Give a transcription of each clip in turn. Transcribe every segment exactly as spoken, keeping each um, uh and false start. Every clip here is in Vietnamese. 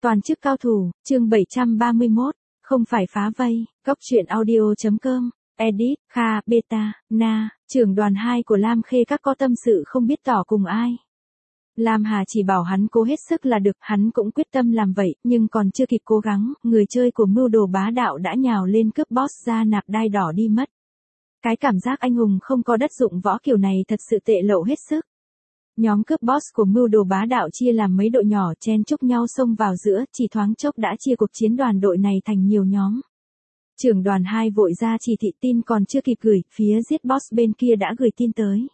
Toàn chức cao thủ, chương bảy trăm ba mươi mốt, không phải phá vây, góc truyện audio.com, edit, Kha, Beta, Na, trưởng đoàn hai của Lam Khê các có tâm sự không biết tỏ cùng ai. Lam Hà chỉ bảo hắn cố hết sức là được, hắn cũng quyết tâm làm vậy, nhưng còn chưa kịp cố gắng, người chơi của mưu đồ bá đạo đã nhào lên cướp boss ra nạp đai đỏ đi mất. Cái cảm giác anh hùng không có đất dụng võ kiểu này thật sự tệ lậu hết sức. Nhóm cướp boss của mưu đồ bá đạo chia làm mấy đội nhỏ chen chúc nhau xông vào giữa, chỉ thoáng chốc đã chia cuộc chiến đoàn đội này thành nhiều nhóm. Trưởng đoàn hai vội ra chỉ thị tin còn chưa kịp gửi, phía giết boss bên kia đã gửi tin tới.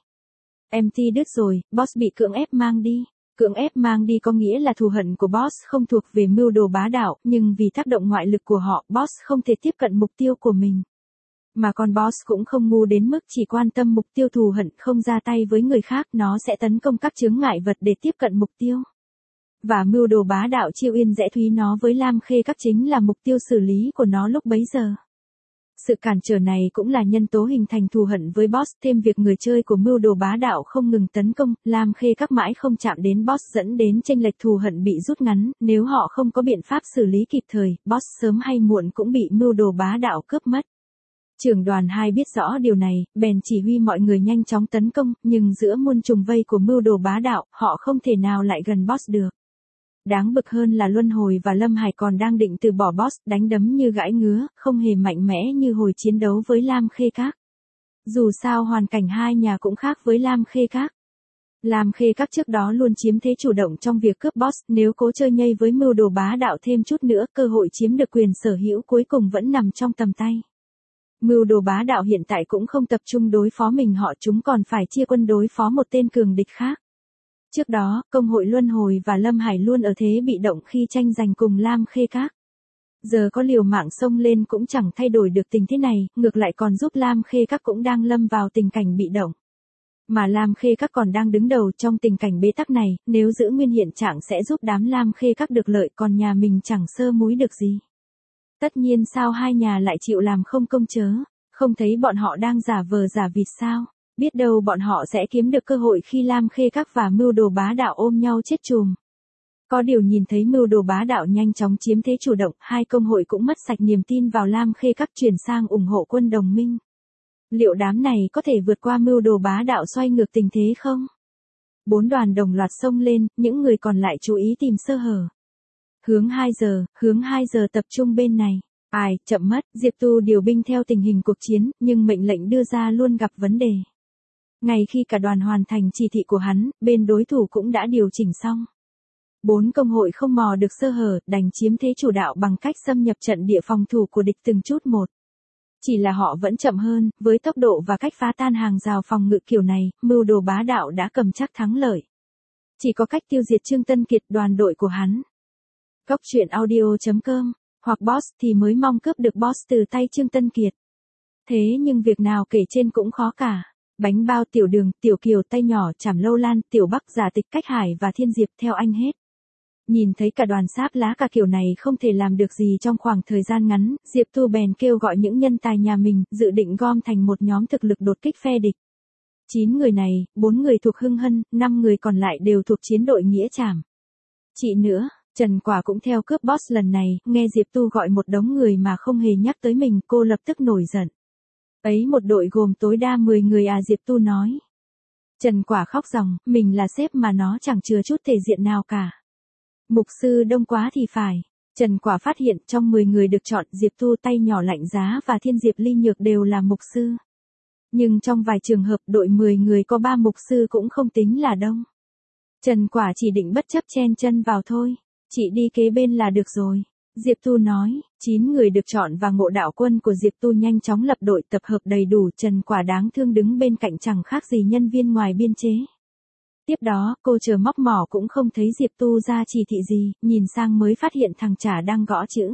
em tê đứt rồi, boss bị cưỡng ép mang đi. Cưỡng ép mang đi có nghĩa là thù hận của boss không thuộc về mưu đồ bá đạo, nhưng vì tác động ngoại lực của họ, boss không thể tiếp cận mục tiêu của mình. Mà con boss cũng không ngu đến mức chỉ quan tâm mục tiêu thù hận, không ra tay với người khác, nó sẽ tấn công các chướng ngại vật để tiếp cận mục tiêu. Và mưu đồ bá đạo chiêu yên rẽ thúy nó với Lam Khê các chính là mục tiêu xử lý của nó lúc bấy giờ. Sự cản trở này cũng là nhân tố hình thành thù hận với boss, thêm việc người chơi của mưu đồ bá đạo không ngừng tấn công, Lam Khê các mãi không chạm đến boss dẫn đến chênh lệch thù hận bị rút ngắn, nếu họ không có biện pháp xử lý kịp thời, boss sớm hay muộn cũng bị mưu đồ bá đạo cướp mất. Trưởng đoàn hai biết rõ điều này, bèn chỉ huy mọi người nhanh chóng tấn công, nhưng giữa muôn trùng vây của mưu đồ bá đạo, họ không thể nào lại gần boss được. Đáng bực hơn là Luân Hồi và Lâm Hải còn đang định từ bỏ boss, đánh đấm như gãi ngứa, không hề mạnh mẽ như hồi chiến đấu với Lam Khê các. Dù sao hoàn cảnh hai nhà cũng khác với Lam Khê các. Lam Khê các trước đó luôn chiếm thế chủ động trong việc cướp boss, nếu cố chơi nhây với mưu đồ bá đạo thêm chút nữa, cơ hội chiếm được quyền sở hữu cuối cùng vẫn nằm trong tầm tay. Mưu đồ bá đạo hiện tại cũng không tập trung đối phó mình họ, chúng còn phải chia quân đối phó một tên cường địch khác. Trước đó, công hội Luân Hồi và Lâm Hải luôn ở thế bị động khi tranh giành cùng Lam Khê các. Giờ có liều mạng xông lên cũng chẳng thay đổi được tình thế này, ngược lại còn giúp Lam Khê các cũng đang lâm vào tình cảnh bị động. Mà Lam Khê các còn đang đứng đầu trong tình cảnh bế tắc này, nếu giữ nguyên hiện trạng sẽ giúp đám Lam Khê các được lợi, còn nhà mình chẳng sơ múi được gì. Tất nhiên sao hai nhà lại chịu làm không công chớ, không thấy bọn họ đang giả vờ giả vịt sao, biết đâu bọn họ sẽ kiếm được cơ hội khi Lam Khê các và mưu đồ bá đạo ôm nhau chết chùm. Có điều nhìn thấy mưu đồ bá đạo nhanh chóng chiếm thế chủ động, hai công hội cũng mất sạch niềm tin vào Lam Khê các, chuyển sang ủng hộ quân đồng minh. Liệu đám này có thể vượt qua mưu đồ bá đạo xoay ngược tình thế không? Bốn đoàn đồng loạt xông lên, những người còn lại chú ý tìm sơ hở. Hướng hai giờ, hướng hai giờ tập trung bên này. Ai, chậm mất, Diệp Tu điều binh theo tình hình cuộc chiến, nhưng mệnh lệnh đưa ra luôn gặp vấn đề. Ngay khi cả đoàn hoàn thành chỉ thị của hắn, bên đối thủ cũng đã điều chỉnh xong. Bốn công hội không mò được sơ hở, đành chiếm thế chủ đạo bằng cách xâm nhập trận địa phòng thủ của địch từng chút một. Chỉ là họ vẫn chậm hơn, với tốc độ và cách phá tan hàng rào phòng ngự kiểu này, mưu đồ bá đạo đã cầm chắc thắng lợi. Chỉ có cách tiêu diệt Trương Tân Kiệt, đoàn đội của hắn. Góc truyện audio.com, hoặc boss thì mới mong cướp được boss từ tay Trương Tân Kiệt. Thế nhưng việc nào kể trên cũng khó cả. Bánh bao Tiểu Đường, Tiểu Kiều tay nhỏ, Trảm Lâu Lan, Tiểu Bắc, Giả Tịch, Cách Hải và Thiên Diệp theo anh hết. Nhìn thấy cả đoàn sáp lá cả kiểu này không thể làm được gì trong khoảng thời gian ngắn, Diệp Tu bèn kêu gọi những nhân tài nhà mình, dự định gom thành một nhóm thực lực đột kích phe địch. chín người này, bốn người thuộc Hưng Hân, năm người còn lại đều thuộc chiến đội Nghĩa Trảm. Chị nữa, Trần Quả cũng theo cướp boss lần này, nghe Diệp Tu gọi một đống người mà không hề nhắc tới mình, cô lập tức nổi giận. Ấy một đội gồm tối đa mười người à, Diệp Tu nói. Trần Quả khóc ròng, mình là sếp mà nó chẳng chừa chút thể diện nào cả. Mục sư đông quá thì phải. Trần Quả phát hiện trong mười người được chọn, Diệp Tu tay nhỏ Lạnh Giá và Thiên Diệp Ly Nhược đều là mục sư. Nhưng trong vài trường hợp đội mười người có ba mục sư cũng không tính là đông. Trần Quả chỉ định bất chấp chen chân vào thôi. Chị đi kế bên là được rồi. Diệp Tu nói, chín người được chọn và ngộ đạo quân của Diệp Tu nhanh chóng lập đội tập hợp đầy đủ, Trần Quả đáng thương đứng bên cạnh chẳng khác gì nhân viên ngoài biên chế. Tiếp đó, cô chờ móc mỏ cũng không thấy Diệp Tu ra chỉ thị gì, nhìn sang mới phát hiện thằng Trả đang gõ chữ.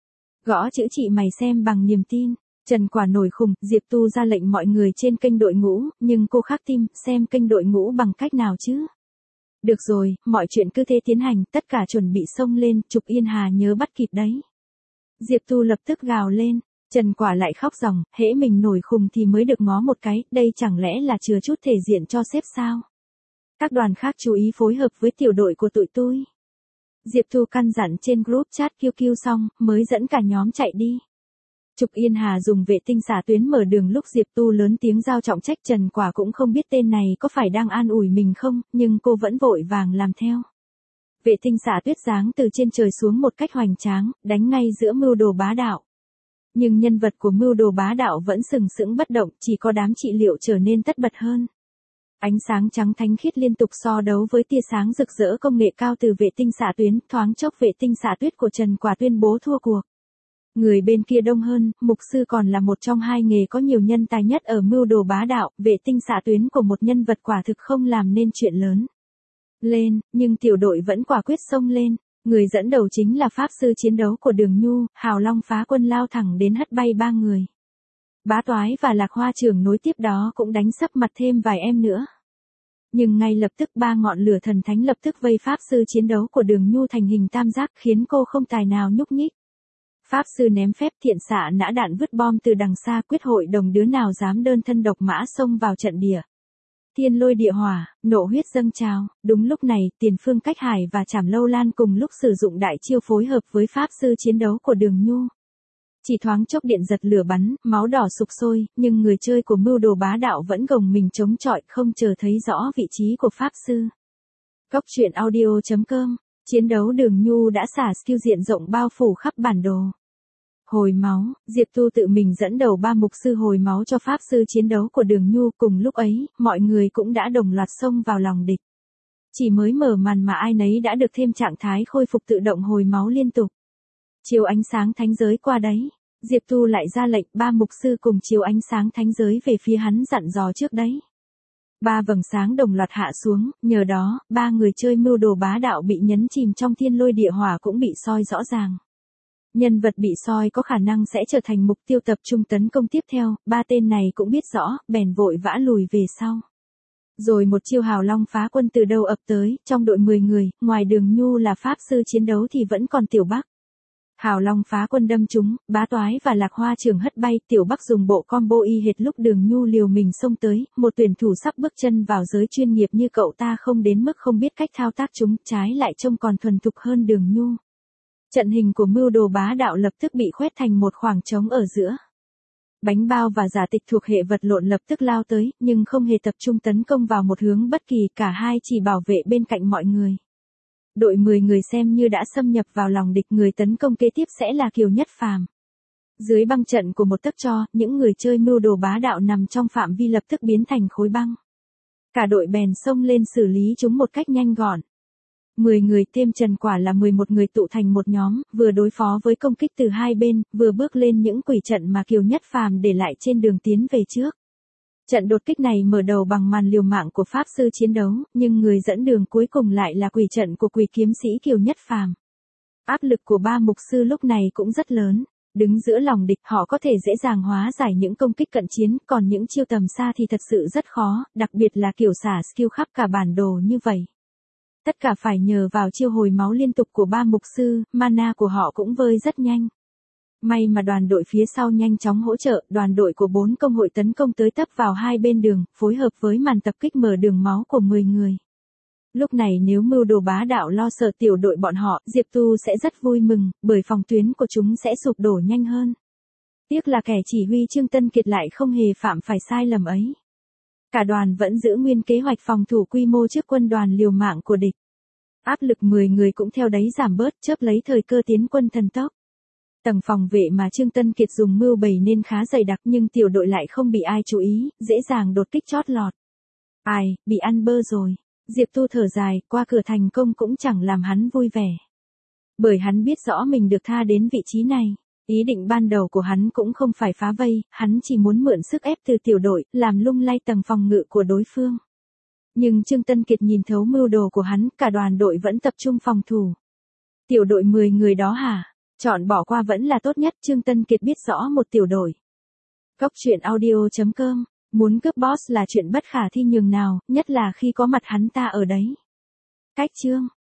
Gõ chữ chị mày xem bằng niềm tin. Trần Quả nổi khùng, Diệp Tu ra lệnh mọi người trên kênh đội ngũ, nhưng cô khác tim, xem kênh đội ngũ bằng cách nào chứ? Được rồi, mọi chuyện cứ thế tiến hành, tất cả chuẩn bị xông lên, Trục Yên Hà nhớ bắt kịp đấy. Diệp Tu lập tức gào lên, Trần Quả lại khóc ròng, hễ mình nổi khùng thì mới được ngó một cái, đây chẳng lẽ là chừa chút thể diện cho sếp sao? Các đoàn khác chú ý phối hợp với tiểu đội của tụi tôi. Diệp Thu căn dặn trên group chat Q Q xong, mới dẫn cả nhóm chạy đi. Trục Yên Hà dùng vệ tinh xạ tuyến mở đường lúc Diệp Tu lớn tiếng giao trọng trách, Trần Quả cũng không biết tên này có phải đang an ủi mình không, nhưng cô vẫn vội vàng làm theo. Vệ tinh xạ tuyết giáng từ trên trời xuống một cách hoành tráng, đánh ngay giữa mưu đồ bá đạo. Nhưng nhân vật của mưu đồ bá đạo vẫn sừng sững bất động, chỉ có đám trị liệu trở nên tất bật hơn. Ánh sáng trắng thánh khiết liên tục so đấu với tia sáng rực rỡ công nghệ cao từ vệ tinh xạ tuyến, thoáng chốc vệ tinh xạ tuyết của Trần Quả tuyên bố thua cuộc. Người bên kia đông hơn, mục sư còn là một trong hai nghề có nhiều nhân tài nhất ở mưu đồ bá đạo, vệ tinh xạ tuyến của một nhân vật quả thực không làm nên chuyện lớn. Lên, nhưng tiểu đội vẫn quả quyết xông lên, người dẫn đầu chính là pháp sư chiến đấu của Đường Nhu, Hào Long phá quân lao thẳng đến hất bay ba người. Bá Toái và Lạc Hoa Trưởng nối tiếp đó cũng đánh sấp mặt thêm vài em nữa. Nhưng ngay lập tức ba ngọn lửa thần thánh lập tức vây pháp sư chiến đấu của Đường Nhu thành hình tam giác, khiến cô không tài nào nhúc nhích. Pháp sư ném phép thiện xạ nã đạn vứt bom từ đằng xa, quyết hội đồng đứa nào dám đơn thân độc mã xông vào trận địa. Thiên lôi địa hỏa, nộ huyết dâng trào, đúng lúc này, Tiền Phương Cách Hải và Trảm Lâu Lan cùng lúc sử dụng đại chiêu phối hợp với pháp sư chiến đấu của Đường Nhu. Chỉ thoáng chốc điện giật lửa bắn, máu đỏ sục sôi, nhưng người chơi của mưu đồ bá đạo vẫn gồng mình chống chọi, không chờ thấy rõ vị trí của pháp sư. Cốc truyện audio chấm com, chiến đấu Đường Nhu đã xả skill diện rộng bao phủ khắp bản đồ. Hồi máu, Diệp Tu tự mình dẫn đầu ba mục sư hồi máu cho pháp sư chiến đấu của Đường Nhu, cùng lúc ấy, mọi người cũng đã đồng loạt xông vào lòng địch. Chỉ mới mở màn mà ai nấy đã được thêm trạng thái khôi phục tự động hồi máu liên tục. Chiếu ánh sáng thánh giới qua đấy, Diệp Tu lại ra lệnh ba mục sư cùng chiếu ánh sáng thánh giới về phía hắn dặn dò trước đấy. Ba vầng sáng đồng loạt hạ xuống, nhờ đó, ba người chơi mưu đồ bá đạo bị nhấn chìm trong thiên lôi địa hỏa cũng bị soi rõ ràng. Nhân vật bị soi có khả năng sẽ trở thành mục tiêu tập trung tấn công tiếp theo, ba tên này cũng biết rõ, bèn vội vã lùi về sau. Rồi một chiêu Hào Long phá quân từ đâu ập tới, trong đội mười người, ngoài Đường Nhu là pháp sư chiến đấu thì vẫn còn Tiểu Bắc. Hào Long phá quân đâm trúng, Bá Toái và Lạc Hoa Trưởng hất bay, Tiểu Bắc dùng bộ combo y hệt lúc Đường Nhu liều mình xông tới, một tuyển thủ sắp bước chân vào giới chuyên nghiệp như cậu ta không đến mức không biết cách thao tác chúng, trái lại trông còn thuần thục hơn Đường Nhu. Trận hình của mưu đồ bá đạo lập tức bị khoét thành một khoảng trống ở giữa. Bánh bao và giả tịch thuộc hệ vật lộn lập tức lao tới, nhưng không hề tập trung tấn công vào một hướng bất kỳ, cả hai chỉ bảo vệ bên cạnh mọi người. Đội mười người xem như đã xâm nhập vào lòng địch, người tấn công kế tiếp sẽ là Kiều Nhất Phàm. Dưới băng trận của một tấc cho, những người chơi mưu đồ bá đạo nằm trong phạm vi lập tức biến thành khối băng. Cả đội bèn xông lên xử lý chúng một cách nhanh gọn. mười người thêm Trần Quả là mười một người tụ thành một nhóm, vừa đối phó với công kích từ hai bên, vừa bước lên những quỷ trận mà Kiều Nhất Phàm để lại trên đường tiến về trước. Trận đột kích này mở đầu bằng màn liều mạng của pháp sư chiến đấu, nhưng người dẫn đường cuối cùng lại là quỷ trận của quỷ kiếm sĩ Kiều Nhất Phàm. Áp lực của ba mục sư lúc này cũng rất lớn, đứng giữa lòng địch họ có thể dễ dàng hóa giải những công kích cận chiến, còn những chiêu tầm xa thì thật sự rất khó, đặc biệt là kiểu xả skill khắp cả bản đồ như vậy. Tất cả phải nhờ vào chiêu hồi máu liên tục của ba mục sư, mana của họ cũng vơi rất nhanh. May mà đoàn đội phía sau nhanh chóng hỗ trợ, đoàn đội của bốn công hội tấn công tới tấp vào hai bên đường, phối hợp với màn tập kích mở đường máu của mười người. Lúc này nếu mưu đồ bá đạo lo sợ tiểu đội bọn họ, Diệp Tu sẽ rất vui mừng, bởi phòng tuyến của chúng sẽ sụp đổ nhanh hơn. Tiếc là kẻ chỉ huy Trương Tân Kiệt lại không hề phạm phải sai lầm ấy. Cả đoàn vẫn giữ nguyên kế hoạch phòng thủ quy mô trước quân đoàn liều mạng của địch. Áp lực mười người cũng theo đấy giảm bớt, chớp lấy thời cơ tiến quân thần tốc. Tầng phòng vệ mà Trương Tân Kiệt dùng mưu bày nên khá dày đặc, nhưng tiểu đội lại không bị ai chú ý, dễ dàng đột kích chót lọt. Ai, bị ăn bơ rồi. Diệp Tu thở dài, qua cửa thành công cũng chẳng làm hắn vui vẻ. Bởi hắn biết rõ mình được tha đến vị trí này. Ý định ban đầu của hắn cũng không phải phá vây, hắn chỉ muốn mượn sức ép từ tiểu đội, làm lung lay tầng phòng ngự của đối phương. Nhưng Trương Tân Kiệt nhìn thấu mưu đồ của hắn, cả đoàn đội vẫn tập trung phòng thủ. Tiểu đội mười người đó hả? Chọn bỏ qua vẫn là tốt nhất, Trương Tân Kiệt biết rõ một tiểu đội. Cốc truyện audio chấm com, muốn cướp boss là chuyện bất khả thi nhường nào, nhất là khi có mặt hắn ta ở đấy. Cách chương